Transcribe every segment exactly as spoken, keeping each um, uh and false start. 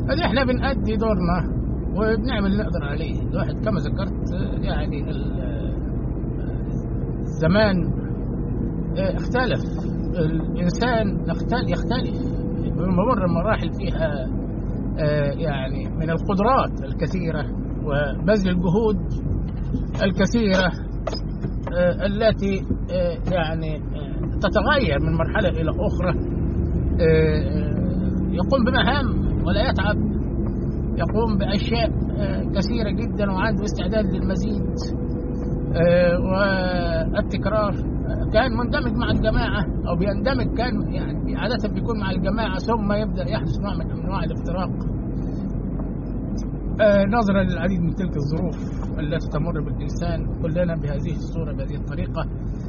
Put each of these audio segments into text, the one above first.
هذه احنا بنأدي دورنا وبنعمل اللي نقدر عليه. الواحد كما ذكرت يعني الزمان اختلف، الإنسان يختلف، بمر مراحل فيها يعني من القدرات الكثيرة وبذل الجهود الكثيرة التي يعني تتغير من مرحلة إلى أخرى. يقوم بمهام ولا يتعب، يقوم بأشياء كثيرة جدا وعنده استعداد للمزيد والتكرار. كان مندمج مع الجماعة أو بيندمج، كان يعني عادة بيكون مع الجماعة ثم يبدأ يحدث نوع من أنواع الافتراق نظرا للعديد من تلك الظروف التي تمر بالإنسان كلنا بهذه الصورة بهذه الطريقة.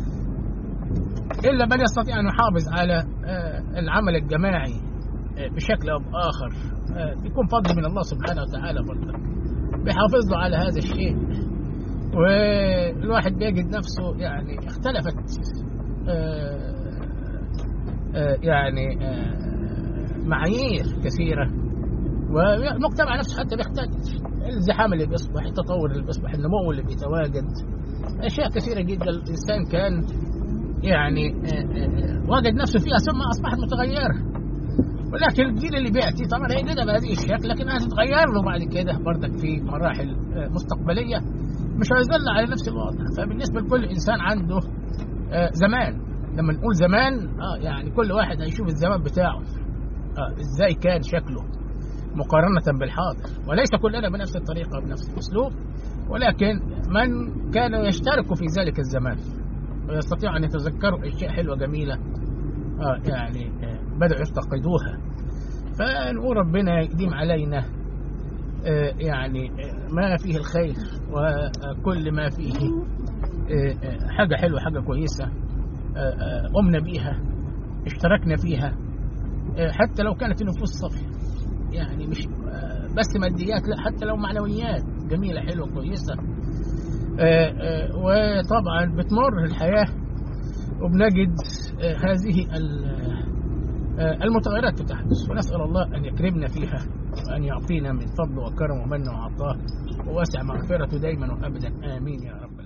إلا من يستطيع أن يحافظ على العمل الجماعي بشكل أو بآخر يكون فضل من الله سبحانه وتعالى برضه بيحافظ له على هذا الشيء. والواحد بيجد نفسه يعني اختلفت يعني معايير كثيرة، والمجتمع نفسه حتى بيختلف، الزحام اللي بيصبح، التطور اللي بيصبح، النمو اللي بيتواجد، أشياء كثيرة جدا الإنسان كان يعني وجد نفسه فيها ثم أصبحت متغيرة. ولكن الجيل اللي بيأتي طبعا هيجدها بهذه الشكل، لكن هتتغير له بعد كده برضك في مراحل مستقبلية، مش هيظل على نفس الوضع. فبالنسبة لكل إنسان عنده زمان، لما نقول زمان آه يعني كل واحد هيشوف الزمان بتاعه آه إزاي كان شكله مقارنة بالحاضر، وليس كلنا بنفس الطريقة وبنفس الأسلوب، ولكن من كانوا يشتركوا في ذلك الزمان ويستطيعوا أن يتذكروا أشياء حلوة جميلة آه يعني آه بدأوا يفتقدوها. فنقول ربنا يقدم علينا آه يعني آه ما فيه الخير وكل ما فيه آه آه حاجة حلوة، حاجة كويسة آه آه قمنا بيها، اشتركنا فيها آه حتى لو كانت النفوس صافية، يعني مش آه بس ماديات، لا، حتى لو معنويات جميلة حلوة كويسة. آه آه وطبعا بتمر الحياة وبنجد آه هذه المتغيرات تحدث، ونسأل الله أن يكرمنا فيها وأن يعطينا من فضله وكرمه ومنه وعطاه وواسع مغفرته دائما وأبدا، آمين يا رب.